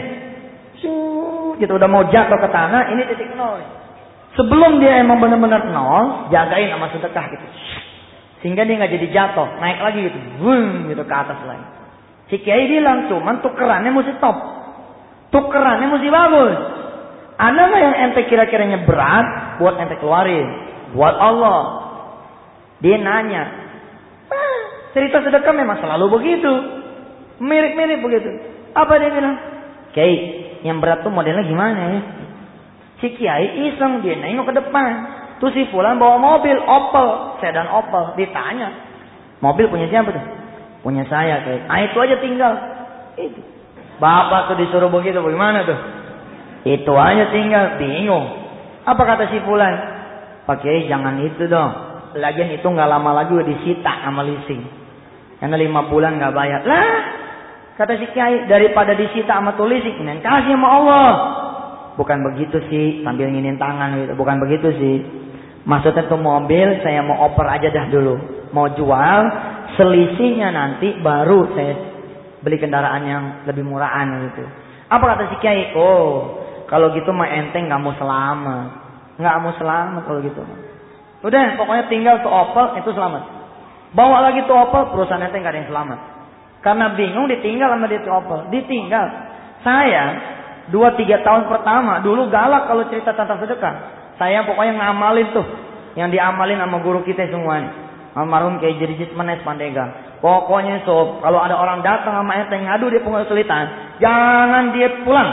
Gitu udah mau jatuh ke tanah, ini titik nol. Sebelum dia emang benar-benar nol, jagain sama sedekah gitu. Sehingga dia nggak jadi jatuh, naik lagi gitu. Wung, gitu ke atas lagi. Si kiai bilang, cuman tukerannya mesti top. Tukerannya mesti bagus. Ada nggak yang ente kira-kiranya berat buat ente keluarin? Buat Allah. Dia nanya. Ah, cerita sedekah memang selalu begitu. Mirip-mirip begitu. Apa dia bilang? Kiai, yang berat tuh modelnya gimana ya? Si kiai iseng, dia nengok ke depan. Tuh si fulan bawa mobil Opel, sedan Opel. Ditanya, mobil punya siapa tuh? Punya saya kiai. Ah itu aja tinggal. Itu. Bapak tuh disuruh begitu, bagaimana tuh? Itu aja tinggal, bingung. Apa kata si fulan? Pak kiai jangan itu dong. Lagian itu nggak lama lagi udah disita sama leasing. Karena lima bulan nggak bayar. Lah. Kata si kiai, daripada disita sama tulis, ingin kasih sama Allah. Bukan begitu sih, sambil nginin tangan gitu. Bukan begitu sih. Maksudnya tuh mobil, saya mau oper aja dah dulu. Mau jual, selisihnya nanti baru saya beli kendaraan yang lebih murahan gitu. Apa kata si kiai? Oh, kalau gitu mah enteng nggak mau selamat. Nggak mau selamat kalau gitu. Udah, pokoknya tinggal tuh Opel, itu selamat. Bawa lagi tuh Opel, perusahaan enteng nggak ada yang selamat. Karena bingung ditinggal sama dia Opel. Ditinggal. Saya dua tiga tahun pertama dulu galak kalau cerita tentang sedekah. Saya pokoknya ngamalin tuh yang diamalin sama guru kita semua nih. Almarhum Kiai Jirjit Menes Pandega. Pokoknya sob, kalau ada orang datang sama ente ngadu dia punya kesulitan, jangan dia pulang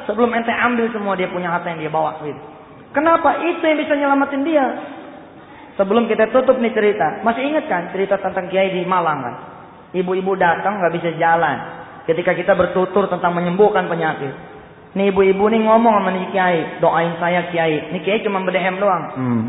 sebelum ente ambil semua dia punya harta yang dia bawa gitu. Kenapa? Itu yang bisa nyelamatin dia. Sebelum kita tutup nih cerita, masih ingat kan cerita tentang kiai di Malang kan? Ibu-ibu datang nggak bisa jalan. Ketika kita bertutur tentang menyembuhkan penyakit, nih ibu-ibu nih ngomong sama nih kiai, doain saya kiai. Nih kiai cuma berdehem doang. Hmm.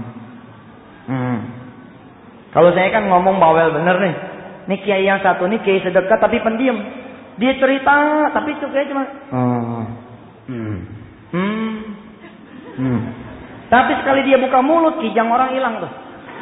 Hmm. Kalau saya kan ngomong bawel bener nih. Nih kiai yang satu nih kiai sedekah tapi pendiam. Dia cerita tapi itu kiai cuma. Oh. Hmm. Hmm. Hmm. Tapi sekali dia buka mulut, kijang orang hilang tuh.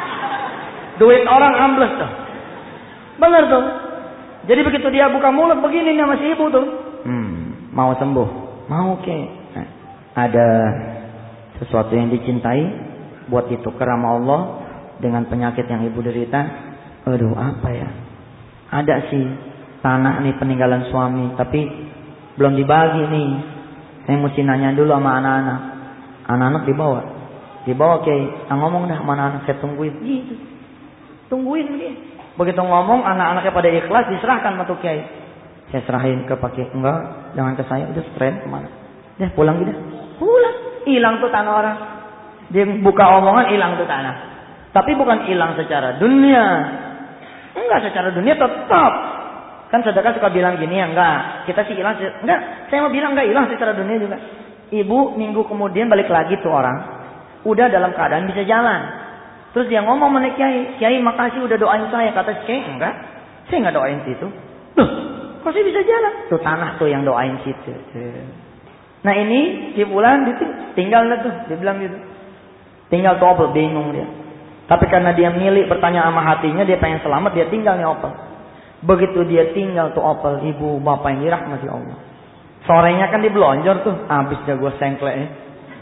Duit orang ambles tuh. Bener tuh. Jadi begitu dia buka mulut begini nih sama si ibu tuh. Hmm, mau sembuh. Mau ke. Nah, ada sesuatu yang dicintai buat ditukar sama Allah dengan penyakit yang ibu derita. Aduh, apa ya? Ada sih tanah nih peninggalan suami, tapi belum dibagi nih. Saya mesti nanya dulu sama anak-anak. Anak-anak dibawa. Dibawa ke, nah, ngomong dah sama anak-anak, saya tungguin. Gitu. Tungguin dia. Begitu ngomong, anak-anaknya pada ikhlas, diserahkan sama tuh kiai. Saya serahin ke Pak Kiai. Enggak, jangan ke saya. Udah strand kemana? Dah pulang gitu. Pulang. Hilang tuh tanah orang. Dia buka omongan, hilang tuh tanah. Tapi bukan hilang secara dunia. Enggak, secara dunia tetap. Kan sedekah suka bilang gini ya, enggak. Kita sih hilang. Enggak, saya mau bilang enggak hilang secara dunia juga. Ibu minggu kemudian balik lagi tuh orang. Udah dalam keadaan bisa jalan. Terus dia ngomong sama kiai, kiai makasih udah doain saya. Kata kiai, enggak, saya enggak doain situ. Loh, kok saya bisa jalan? Tuh tanah tuh yang doain situ. Nah ini si Fulan tinggal tuh, dia bilang gitu. Tinggal tuh Opel, bingung dia. Tapi karena dia milik bertanya sama hatinya, dia pengen selamat, dia tinggal nih Opel. Begitu dia tinggal tuh Opel, ibu bapak yang dirahmati Allah. Sorenya kan dia belonjor tuh, habis dah gue sengklek ya.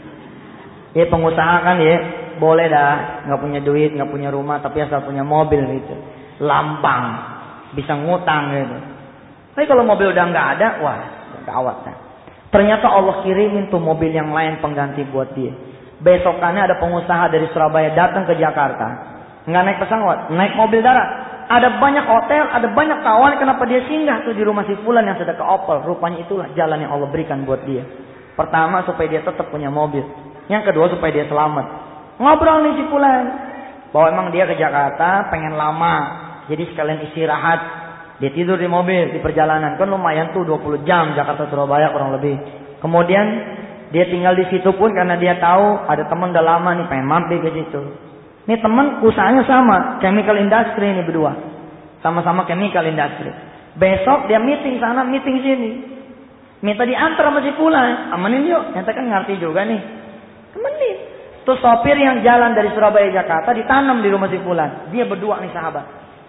Ya pengusaha kan ya. Boleh dah, nggak punya duit, nggak punya rumah, tapi asal punya mobil gitu, lambang, bisa ngutang gitu. Tapi kalau mobil udah nggak ada, wah, gawat kan. Ternyata Allah kirimin tuh mobil yang lain pengganti buat dia. Besokannya ada pengusaha dari Surabaya datang ke Jakarta, nggak naik pesawat, naik mobil darat. Ada banyak hotel, ada banyak kawan. Kenapa dia singgah tuh di rumah si Fulan yang sedekah Opel? Rupanya itulah jalan yang Allah berikan buat dia. Pertama supaya dia tetap punya mobil, yang kedua supaya dia selamat. Ngobrol nih si Fulan bahwa emang dia ke Jakarta pengen lama, jadi sekalian istirahat. Dia tidur di mobil di perjalanan, kan lumayan tuh dua puluh jam Jakarta Surabaya kurang lebih. Kemudian dia tinggal di situ pun karena dia tahu ada teman udah lama nih pengen mampir ke situ. Nih teman usahanya sama, chemical industry ini berdua, sama-sama chemical industry. Besok dia meeting sana meeting sini, minta diantar sama si Fulan, amanin yuk. Ternyata kan ngerti juga nih, temenin. Terus sopir yang jalan dari Surabaya Jakarta ditanam di rumah si Fulan. Dia berdua nih sahabat.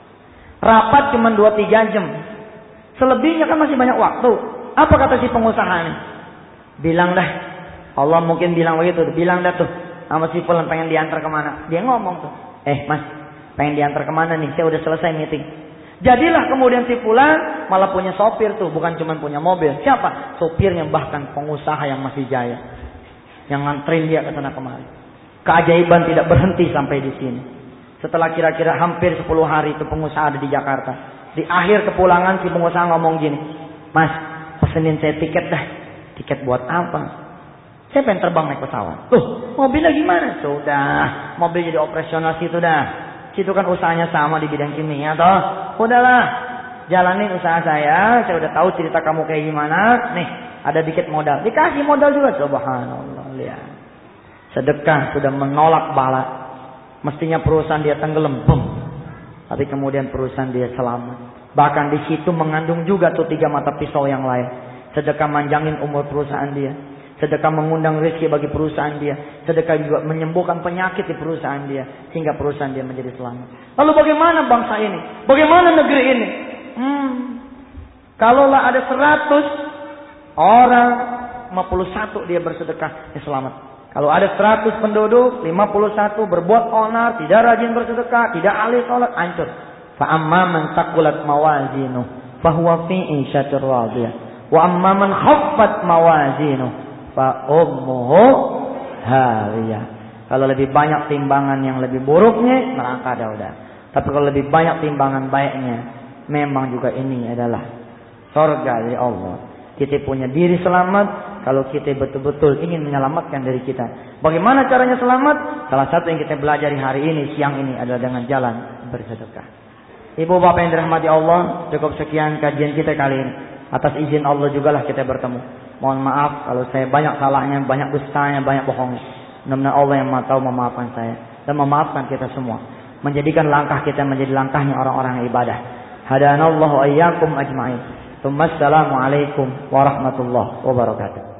Rapat cuma dua tiga jam. Selebihnya kan masih banyak waktu. Apa kata si pengusaha nih? Bilang dah. Allah mungkin bilang begitu. Bilang dah tuh. Sama si Fulan pengen diantar kemana. Dia ngomong tuh. Eh mas, pengen diantar kemana nih? Saya udah selesai meeting. Jadilah kemudian si Fulan malah punya sopir tuh. Bukan cuma punya mobil. Siapa? Sopirnya bahkan pengusaha yang masih jaya. Yang nganterin dia ke sana kemari. Keajaiban tidak berhenti sampai di sini. Setelah kira-kira hampir sepuluh hari itu pengusaha ada di Jakarta. Di akhir kepulangan si pengusaha ngomong gini. Mas, pesenin saya tiket dah. Tiket buat apa? Saya pengen terbang naik pesawat. Tuh, mobilnya gimana? Sudah, mobil jadi operasional situ dah. Situ kan usahanya sama di bidang kimia toh. Udahlah, jalanin usaha saya. Saya udah tahu cerita kamu kayak gimana. Nih, ada dikit modal. Dikasih modal juga. Subhanallah, lihat. Sedekah sudah menolak bala. Mestinya perusahaan dia tenggelam, bum. Tapi kemudian perusahaan dia selamat. Bahkan di situ mengandung juga tuh tiga mata pisau yang lain. Sedekah manjangin umur perusahaan dia. Sedekah mengundang rezeki bagi perusahaan dia. Sedekah juga menyembuhkan penyakit di perusahaan dia. Sehingga perusahaan dia menjadi selamat. Lalu bagaimana bangsa ini? Bagaimana negeri ini? Hmm. Kalaulah ada seratus orang, lima puluh satu dia bersedekah, dia selamat. Kalau ada seratus penduduk, lima puluh satu berbuat onar, tidak rajin bersedekah, tidak ahli sholat, hancur. Fa amma man taqulat mawazinuh fa huwa fi 'ishatir radiyah. Wa amma man khaffat mawazinuh fa ummuhu hawiyah. Kalau lebih banyak timbangan yang lebih buruknya, neraka dah udah. Tapi kalau lebih banyak timbangan baiknya, memang juga ini adalah surga dari Allah. Kita punya diri selamat, kalau kita betul-betul ingin menyelamatkan diri kita. Bagaimana caranya selamat? Salah satu yang kita belajar hari ini, siang ini adalah dengan jalan bersedekah. Ibu bapak yang dirahmati Allah, cukup sekian kajian kita kali ini. Atas izin Allah jugalah kita bertemu. Mohon maaf kalau saya banyak salahnya, banyak dustanya, banyak bohongnya. Mudah-mudahan Allah yang Maha Tahu memaafkan saya dan memaafkan kita semua. Menjadikan langkah kita menjadi langkahnya orang-orang yang ibadah. Hadanallahu ayyakum ajma'in. Assalamualaikum warahmatullahi wabarakatuh.